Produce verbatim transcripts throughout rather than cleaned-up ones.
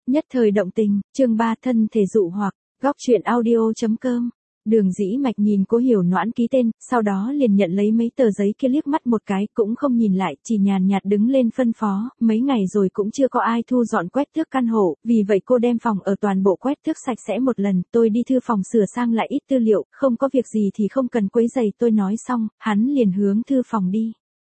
Nhất thời động tình, chương ba thân thể dụ hoặc, góc truyện audio.com. Đường Dĩ Mạch nhìn Cố Hiểu Noãn ký tên, sau đó liền nhận lấy mấy tờ giấy kia liếc mắt một cái, cũng không nhìn lại, chỉ nhàn nhạt đứng lên phân phó, mấy ngày rồi cũng chưa có ai thu dọn quét tước căn hộ, vì vậy cô đem phòng ở toàn bộ quét tước sạch sẽ một lần, tôi đi thư phòng sửa sang lại ít tư liệu, không có việc gì thì không cần quấy rầy tôi. Nói xong, hắn liền hướng thư phòng đi.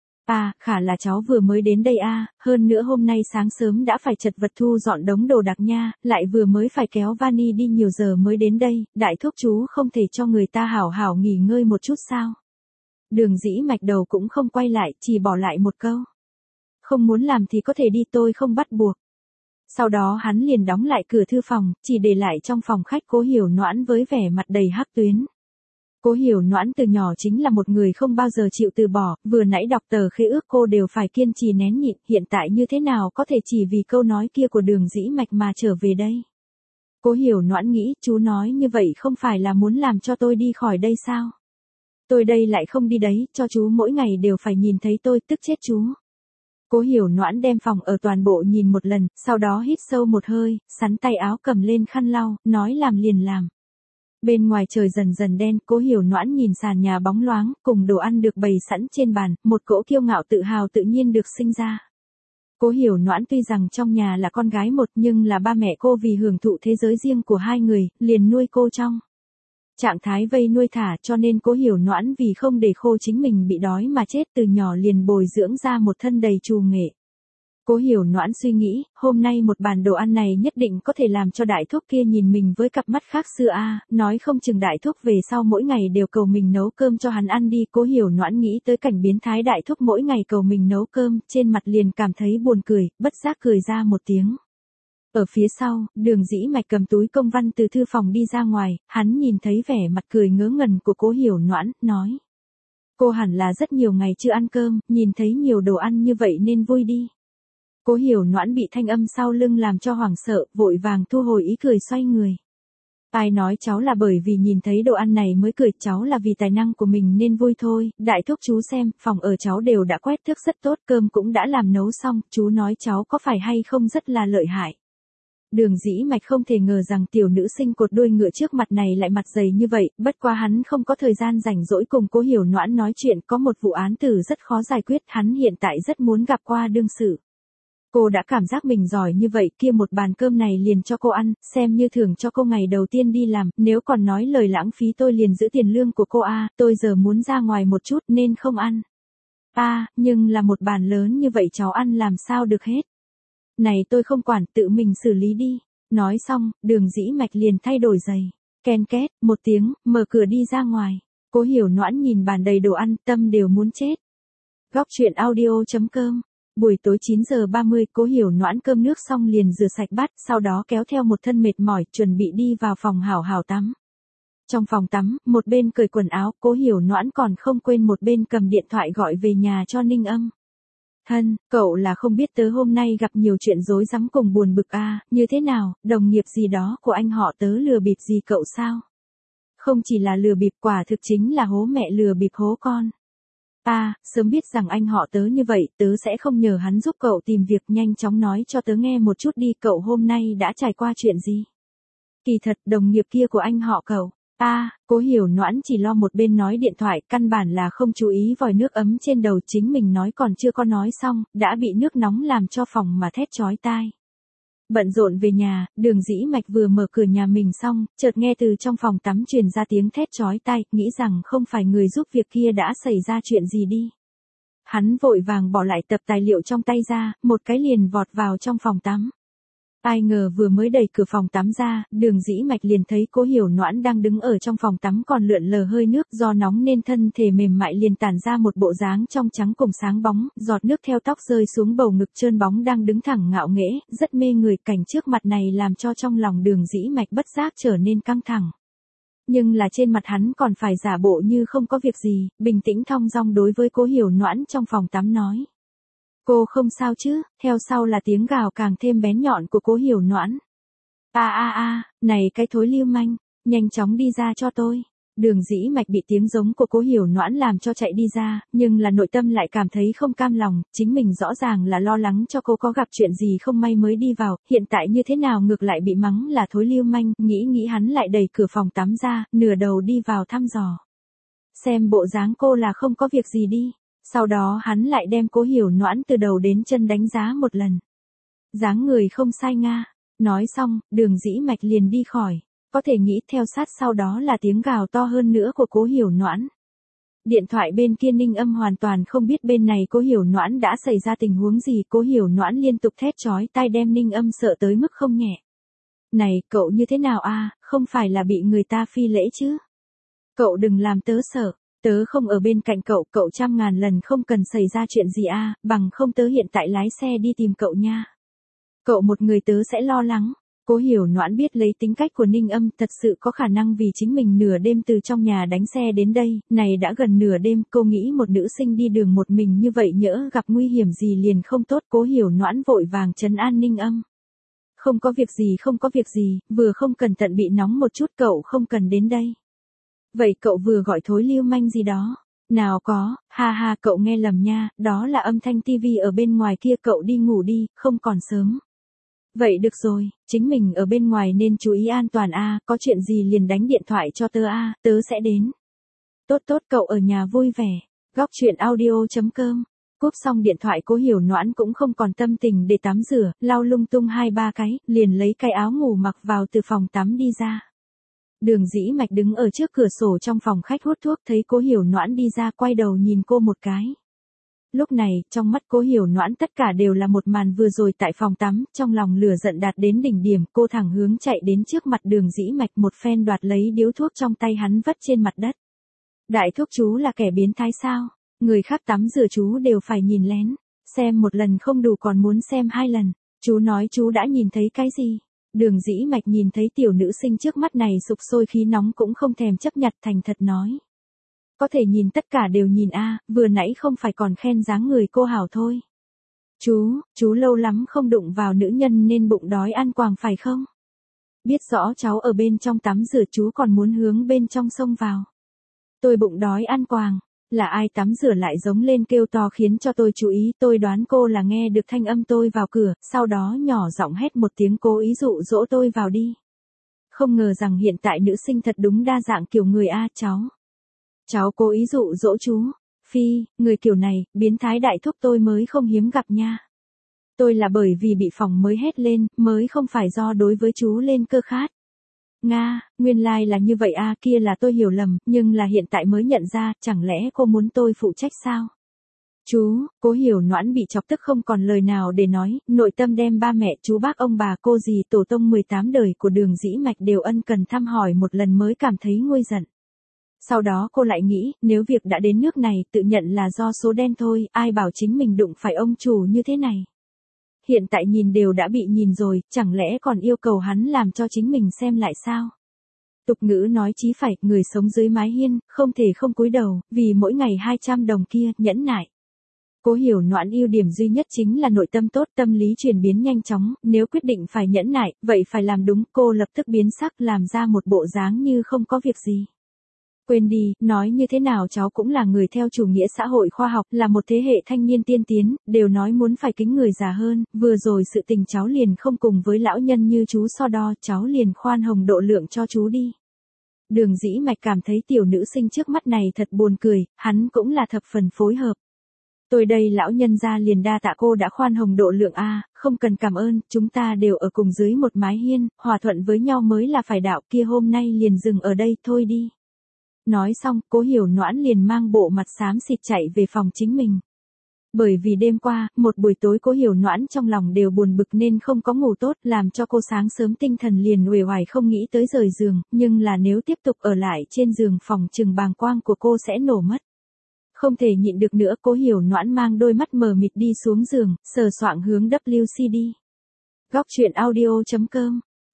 À, khả là cháu vừa mới đến đây à, hơn nữa hôm nay sáng sớm đã phải chật vật thu dọn đống đồ đạc nha, lại vừa mới phải kéo vani đi nhiều giờ mới đến đây, đại thúc chú không thể cho người ta hảo hảo nghỉ ngơi một chút sao? Đường Dĩ Mạch đầu cũng không quay lại, chỉ bỏ lại một câu. Không muốn làm thì có thể đi, tôi không bắt buộc. Sau đó hắn liền đóng lại cửa thư phòng, chỉ để lại trong phòng khách Cố Hiểu Noãn với vẻ mặt đầy hắc tuyến. Cố Hiểu Noãn từ nhỏ chính là một người không bao giờ chịu từ bỏ, vừa nãy đọc tờ khế ước cô đều phải kiên trì nén nhịn, hiện tại như thế nào có thể chỉ vì câu nói kia của Đường Dĩ Mạch mà trở về đây. Cố Hiểu Noãn nghĩ, chú nói như vậy không phải là muốn làm cho tôi đi khỏi đây sao? Tôi đây lại không đi đấy, cho chú mỗi ngày đều phải nhìn thấy tôi, tức chết chú. Cố Hiểu Noãn đem phòng ở toàn bộ nhìn một lần, sau đó hít sâu một hơi, sắn tay áo cầm lên khăn lau, nói làm liền làm. Bên ngoài trời dần dần đen, Cố Hiểu Noãn nhìn sàn nhà bóng loáng, cùng đồ ăn được bày sẵn trên bàn, một cỗ kiêu ngạo tự hào tự nhiên được sinh ra. Cố Hiểu Noãn tuy rằng trong nhà là con gái một nhưng là ba mẹ cô vì hưởng thụ thế giới riêng của hai người, liền nuôi cô trong trạng thái vây nuôi thả, cho nên Cố Hiểu Noãn vì không để khô chính mình bị đói mà chết từ nhỏ liền bồi dưỡng ra một thân đầy trù nghệ. Cố Hiểu Noãn suy nghĩ, hôm nay một bàn đồ ăn này nhất định có thể làm cho đại thúc kia nhìn mình với cặp mắt khác xưa a, nói không chừng đại thúc về sau mỗi ngày đều cầu mình nấu cơm cho hắn ăn đi. Cố Hiểu Noãn nghĩ tới cảnh biến thái đại thúc mỗi ngày cầu mình nấu cơm, trên mặt liền cảm thấy buồn cười, bất giác cười ra một tiếng. Ở phía sau, Đường Dĩ Mạch cầm túi công văn từ thư phòng đi ra ngoài, hắn nhìn thấy vẻ mặt cười ngớ ngẩn của Cố Hiểu Noãn, nói. Cô hẳn là rất nhiều ngày chưa ăn cơm, nhìn thấy nhiều đồ ăn như vậy nên vui đi. Cố Hiểu Noãn bị thanh âm sau lưng làm cho hoảng sợ, vội vàng thu hồi ý cười xoay người. Ai nói cháu là bởi vì nhìn thấy đồ ăn này mới cười, cháu là vì tài năng của mình nên vui thôi. Đại thúc chú xem, phòng ở cháu đều đã quét tước rất tốt, cơm cũng đã làm nấu xong, chú nói cháu có phải hay không rất là lợi hại. Đường Dĩ Mạch không thể ngờ rằng tiểu nữ sinh cột đuôi ngựa trước mặt này lại mặt dày như vậy, bất quá hắn không có thời gian rảnh rỗi cùng Cố Hiểu Noãn nói chuyện, có một vụ án tử rất khó giải quyết, hắn hiện tại rất muốn gặp qua đương sự. Cô đã cảm giác mình giỏi như vậy, kia một bàn cơm này liền cho cô ăn, xem như thưởng cho cô ngày đầu tiên đi làm, nếu còn nói lời lãng phí tôi liền giữ tiền lương của cô a, tôi giờ muốn ra ngoài một chút nên không ăn. A, à, nhưng là một bàn lớn như vậy cháu ăn làm sao được hết. Này tôi không quản, tự mình xử lý đi. Nói xong, Đường Dĩ Mạch liền thay đổi giày. Ken két, một tiếng, mở cửa đi ra ngoài. Cố Hiểu Noãn nhìn bàn đầy đồ ăn, tâm đều muốn chết. Góc truyện audio.com. Buổi tối chín giờ ba mươi, Cố Hiểu Noãn cơm nước xong liền rửa sạch bát, sau đó kéo theo một thân mệt mỏi, chuẩn bị đi vào phòng hảo hảo tắm. Trong phòng tắm, một bên cởi quần áo, Cố Hiểu Noãn còn không quên một bên cầm điện thoại gọi về nhà cho Ninh Âm. Hân, cậu là không biết tớ hôm nay gặp nhiều chuyện rối rắm cùng buồn bực à, như thế nào, đồng nghiệp gì đó của anh họ tớ lừa bịp gì cậu sao? Không chỉ là lừa bịp, quả thực chính là hố mẹ lừa bịp hố con. À, sớm biết rằng anh họ tớ như vậy, tớ sẽ không nhờ hắn giúp cậu tìm việc, nhanh chóng nói cho tớ nghe một chút đi, cậu hôm nay đã trải qua chuyện gì? Kỳ thật, đồng nghiệp kia của anh họ cậu. À, Cố Hiểu Noãn chỉ lo một bên nói điện thoại, căn bản là không chú ý vòi nước ấm trên đầu chính mình nói còn chưa có nói xong, đã bị nước nóng làm cho phòng mà thét chói tai. Bận rộn về nhà, Đường Dĩ Mạch vừa mở cửa nhà mình xong, chợt nghe từ trong phòng tắm truyền ra tiếng thét chói tai, nghĩ rằng không phải người giúp việc kia đã xảy ra chuyện gì đi. Hắn vội vàng bỏ lại tập tài liệu trong tay ra, một cái liền vọt vào trong phòng tắm. Ai ngờ vừa mới đẩy cửa phòng tắm ra, Đường Dĩ Mạch liền thấy Cố Hiểu Noãn đang đứng ở trong phòng tắm còn lượn lờ hơi nước, do nóng nên thân thể mềm mại liền tản ra một bộ dáng trong trắng cùng sáng bóng, giọt nước theo tóc rơi xuống bầu ngực trơn bóng đang đứng thẳng ngạo nghễ, rất mê người. Cảnh trước mặt này làm cho trong lòng Đường Dĩ Mạch bất giác trở nên căng thẳng. Nhưng là trên mặt hắn còn phải giả bộ như không có việc gì, bình tĩnh thong dong đối với Cố Hiểu Noãn trong phòng tắm nói. Cô không sao chứ? Theo sau là tiếng gào càng thêm bén nhọn của Cố Hiểu Noãn. A a a, này cái thối lưu manh, nhanh chóng đi ra cho tôi. Đường Dĩ Mạch bị tiếng giống của Cố Hiểu Noãn làm cho chạy đi ra, nhưng là nội tâm lại cảm thấy không cam lòng, chính mình rõ ràng là lo lắng cho cô có gặp chuyện gì không may mới đi vào, hiện tại như thế nào ngược lại bị mắng là thối lưu manh, nghĩ nghĩ hắn lại đẩy cửa phòng tắm ra, nửa đầu đi vào thăm dò. Xem bộ dáng cô là không có việc gì đi, sau đó hắn lại đem Cố Hiểu Noãn từ đầu đến chân đánh giá một lần. Dáng người không sai nga, nói xong, Đường Dĩ Mạch liền đi khỏi. Có thể nghĩ theo sát sau đó là tiếng gào to hơn nữa của Cố Hiểu Noãn. Điện thoại bên kia Ninh Âm hoàn toàn không biết bên này Cố Hiểu Noãn đã xảy ra tình huống gì. Cố Hiểu Noãn liên tục thét chói tai đem Ninh Âm sợ tới mức không nhẹ. Này, cậu như thế nào a? Không phải là bị người ta phi lễ chứ? Cậu đừng làm tớ sợ, tớ không ở bên cạnh cậu, cậu trăm ngàn lần không cần xảy ra chuyện gì a, bằng không tớ hiện tại lái xe đi tìm cậu nha. Cậu một người tớ sẽ lo lắng. Cố Hiểu Noãn biết lấy tính cách của Ninh Âm thật sự có khả năng vì chính mình nửa đêm từ trong nhà đánh xe đến đây, này đã gần nửa đêm, cô nghĩ một nữ sinh đi đường một mình như vậy nhỡ gặp nguy hiểm gì liền không tốt. Cố Hiểu Noãn vội vàng trấn an Ninh Âm. Không có việc gì không có việc gì, vừa không cẩn thận bị nóng một chút cậu không cần đến đây. Vậy cậu vừa gọi thối lưu manh gì đó? Nào có, ha ha cậu nghe lầm nha, đó là âm thanh tivi ở bên ngoài kia, cậu đi ngủ đi, không còn sớm. Vậy được rồi, chính mình ở bên ngoài nên chú ý an toàn a, có chuyện gì liền đánh điện thoại cho tớ a, tớ sẽ đến. Tốt tốt cậu ở nhà vui vẻ. Góc truyện audio chấm com. Cúp xong điện thoại Cố Hiểu Noãn cũng không còn tâm tình để tắm rửa, lau lung tung hai ba cái, liền lấy cái áo ngủ mặc vào từ phòng tắm đi ra. Đường Dĩ Mạch đứng ở trước cửa sổ trong phòng khách hút thuốc, thấy Cố Hiểu Noãn đi ra quay đầu nhìn cô một cái. Lúc này, trong mắt Cố Hiểu Noãn tất cả đều là một màn vừa rồi tại phòng tắm, trong lòng lửa giận đạt đến đỉnh điểm, cô thẳng hướng chạy đến trước mặt Đường Dĩ Mạch một phen đoạt lấy điếu thuốc trong tay hắn vất trên mặt đất. Đại thúc chú là kẻ biến thái sao? Người khác tắm rửa chú đều phải nhìn lén, xem một lần không đủ còn muốn xem hai lần, chú nói chú đã nhìn thấy cái gì? Đường Dĩ Mạch nhìn thấy tiểu nữ sinh trước mắt này sục sôi khí nóng cũng không thèm chấp nhặt, thành thật nói. Có thể nhìn tất cả đều nhìn a, vừa nãy không phải còn khen dáng người cô hảo thôi. Chú, chú lâu lắm không đụng vào nữ nhân nên bụng đói ăn quàng phải không? Biết rõ cháu ở bên trong tắm rửa chú còn muốn hướng bên trong xông vào. Tôi bụng đói ăn quàng, là ai tắm rửa lại giống lên kêu to khiến cho tôi chú ý, tôi đoán cô là nghe được thanh âm tôi vào cửa, sau đó nhỏ giọng hét một tiếng cố ý dụ dỗ tôi vào đi. Không ngờ rằng hiện tại nữ sinh thật đúng đa dạng kiểu người a cháu. Cháu cố ý dụ dỗ chú. Phi, người kiểu này, biến thái đại thúc tôi mới không hiếm gặp nha. Tôi là bởi vì bị phỏng mới hét lên, mới không phải do đối với chú lên cơ khát. Nga, nguyên lai like là như vậy a, kia là tôi hiểu lầm, nhưng là hiện tại mới nhận ra, chẳng lẽ cô muốn tôi phụ trách sao? Chú, Cố Hiểu Noãn bị chọc tức không còn lời nào để nói, nội tâm đem ba mẹ chú bác ông bà cô dì tổ tông mười tám đời của Đường Dĩ Mạch đều ân cần thăm hỏi một lần mới cảm thấy nguôi giận. Sau đó cô lại nghĩ, nếu việc đã đến nước này tự nhận là do số đen thôi, ai bảo chính mình đụng phải ông chủ như thế này. Hiện tại nhìn đều đã bị nhìn rồi, chẳng lẽ còn yêu cầu hắn làm cho chính mình xem lại sao? Tục ngữ nói chí phải, người sống dưới mái hiên, không thể không cúi đầu, vì mỗi ngày hai trăm đồng kia, nhẫn nại. Cố Hiểu Noãn ưu điểm duy nhất chính là nội tâm tốt, tâm lý chuyển biến nhanh chóng, nếu quyết định phải nhẫn nại, vậy phải làm đúng, cô lập tức biến sắc làm ra một bộ dáng như không có việc gì. Quên đi, nói như thế nào cháu cũng là người theo chủ nghĩa xã hội khoa học, là một thế hệ thanh niên tiên tiến, đều nói muốn phải kính người già hơn, vừa rồi sự tình cháu liền không cùng với lão nhân như chú so đo, cháu liền khoan hồng độ lượng cho chú đi. Đường Dĩ Mạch cảm thấy tiểu nữ sinh trước mắt này thật buồn cười, hắn cũng là thập phần phối hợp. Tôi đây lão nhân gia liền đa tạ cô đã khoan hồng độ lượng a, không cần cảm ơn, chúng ta đều ở cùng dưới một mái hiên, hòa thuận với nhau mới là phải đạo, kia hôm nay liền dừng ở đây thôi đi. Nói xong, Cố Hiểu Noãn liền mang bộ mặt xám xịt chạy về phòng chính mình. Bởi vì đêm qua, một buổi tối Cố Hiểu Noãn trong lòng đều buồn bực nên không có ngủ tốt, làm cho cô sáng sớm tinh thần liền uể oải không nghĩ tới rời giường, nhưng là nếu tiếp tục ở lại trên giường phòng chừng bàng quang của cô sẽ nổ mất. Không thể nhịn được nữa, Cố Hiểu Noãn mang đôi mắt mờ mịt đi xuống giường, sờ soạng hướng vê kép xê đi. Góc truyện audio chấm com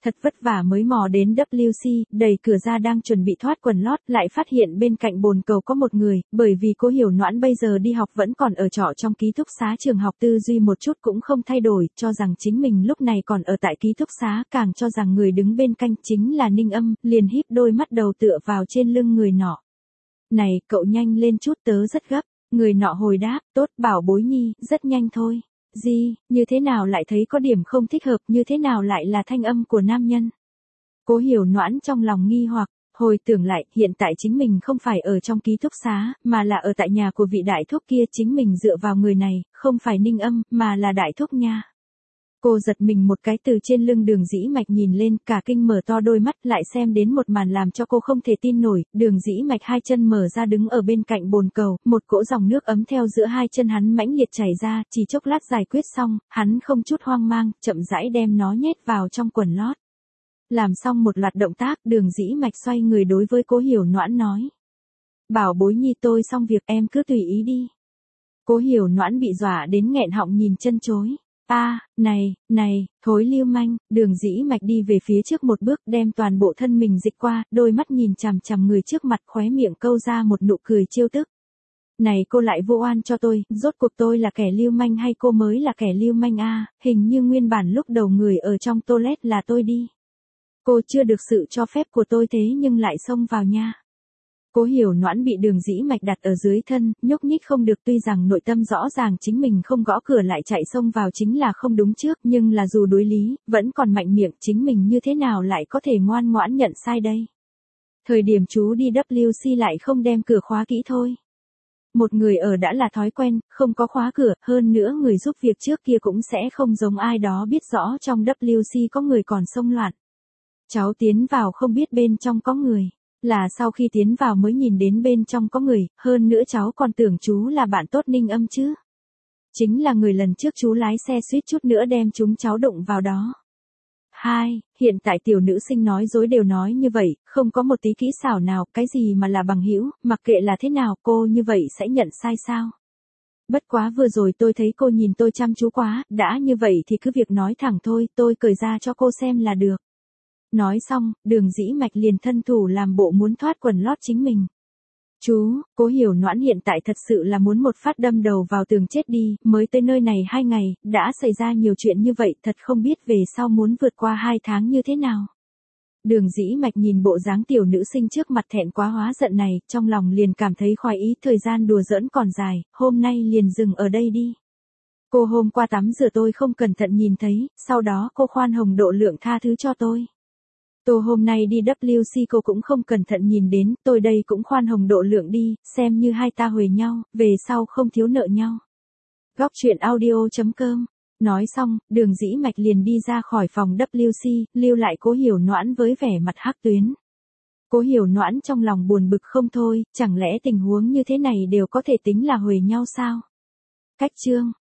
thật vất vả mới mò đến vê kép xê, đẩy cửa ra đang chuẩn bị thoát quần lót, lại phát hiện bên cạnh bồn cầu có một người, bởi vì Cố Hiểu Noãn bây giờ đi học vẫn còn ở trọ trong ký túc xá trường học, tư duy một chút cũng không thay đổi, cho rằng chính mình lúc này còn ở tại ký túc xá, càng cho rằng người đứng bên cạnh chính là Ninh Âm, liền híp đôi mắt đầu tựa vào trên lưng người nọ. Này, cậu nhanh lên chút, tớ rất gấp. Người nọ hồi đáp, tốt, bảo bối nhi, rất nhanh thôi. Gì, như thế nào lại thấy có điểm không thích hợp, như thế nào lại là thanh âm của nam nhân? Cố Hiểu Noãn trong lòng nghi hoặc, hồi tưởng lại, hiện tại chính mình không phải ở trong ký túc xá, mà là ở tại nhà của vị đại thúc kia, chính mình dựa vào người này, không phải Ninh Âm, mà là đại thúc nha. Cô giật mình một cái, từ trên lưng Đường Dĩ Mạch nhìn lên, cả kinh mở to đôi mắt, lại xem đến một màn làm cho cô không thể tin nổi. Đường Dĩ Mạch hai chân mở ra đứng ở bên cạnh bồn cầu, một cỗ dòng nước ấm theo giữa hai chân hắn mãnh liệt chảy ra, chỉ chốc lát giải quyết xong, hắn không chút hoang mang, chậm rãi đem nó nhét vào trong quần lót. Làm xong một loạt động tác, Đường Dĩ Mạch xoay người đối với Cố Hiểu Noãn nói: bảo bối nhi, tôi xong việc, em cứ tùy ý đi. Cố Hiểu Noãn bị dọa đến nghẹn họng nhìn chân chối. A, à, này, này, thối lưu manh. Đường Dĩ Mạch đi về phía trước một bước, đem toàn bộ thân mình dịch qua, đôi mắt nhìn chằm chằm người trước mặt, khóe miệng câu ra một nụ cười trêu tức. Này, cô lại vô oan cho tôi, rốt cuộc tôi là kẻ lưu manh hay cô mới là kẻ lưu manh a? À, hình như nguyên bản lúc đầu người ở trong toilet là tôi đi. Cô chưa được sự cho phép của tôi thế nhưng lại xông vào nha. Cố Hiểu Noãn bị Đường Dĩ Mạch đặt ở dưới thân, nhúc nhích không được, tuy rằng nội tâm rõ ràng chính mình không gõ cửa lại chạy xông vào chính là không đúng trước, nhưng là dù đối lý, vẫn còn mạnh miệng, chính mình như thế nào lại có thể ngoan ngoãn nhận sai đây. Thời điểm chú đi vê kép xê lại không đem cửa khóa kỹ thôi. Một người ở đã là thói quen, không có khóa cửa, hơn nữa người giúp việc trước kia cũng sẽ không giống ai đó biết rõ trong vê kép xê có người còn xông loạn. Cháu tiến vào không biết bên trong có người. Là sau khi tiến vào mới nhìn đến bên trong có người, hơn nữa cháu còn tưởng chú là bạn tốt Ninh Âm chứ. Chính là người lần trước chú lái xe suýt chút nữa đem chúng cháu đụng vào đó. Hai, hiện tại tiểu nữ sinh nói dối đều nói như vậy, không có một tí kỹ xảo nào, cái gì mà là bằng hữu, mặc kệ là thế nào, cô như vậy sẽ nhận sai sao? Bất quá vừa rồi tôi thấy cô nhìn tôi chăm chú quá, đã như vậy thì cứ việc nói thẳng thôi, tôi cởi ra cho cô xem là được. Nói xong, Đường Dĩ Mạch liền thân thủ làm bộ muốn thoát quần lót chính mình. Chú, Cố Hiểu Noãn hiện tại thật sự là muốn một phát đâm đầu vào tường chết đi, mới tới nơi này hai ngày, đã xảy ra nhiều chuyện như vậy, thật không biết về sau muốn vượt qua hai tháng như thế nào. Đường Dĩ Mạch nhìn bộ dáng tiểu nữ sinh trước mặt thẹn quá hóa giận này, trong lòng liền cảm thấy khoái ý, thời gian đùa giỡn còn dài, hôm nay liền dừng ở đây đi. Cô hôm qua tắm rửa tôi không cẩn thận nhìn thấy, sau đó cô khoan hồng độ lượng tha thứ cho tôi. Tôi hôm nay đi vê kép xê cô cũng không cẩn thận nhìn đến, tôi đây cũng khoan hồng độ lượng đi, xem như hai ta huề nhau, về sau không thiếu nợ nhau. Góc truyện audio chấm com. Nói xong, Đường Dĩ Mạch liền đi ra khỏi phòng vê kép xê, lưu lại Cố Hiểu Noãn với vẻ mặt hắc tuyến. Cố Hiểu Noãn trong lòng buồn bực không thôi, chẳng lẽ tình huống như thế này đều có thể tính là huề nhau sao? Cách chương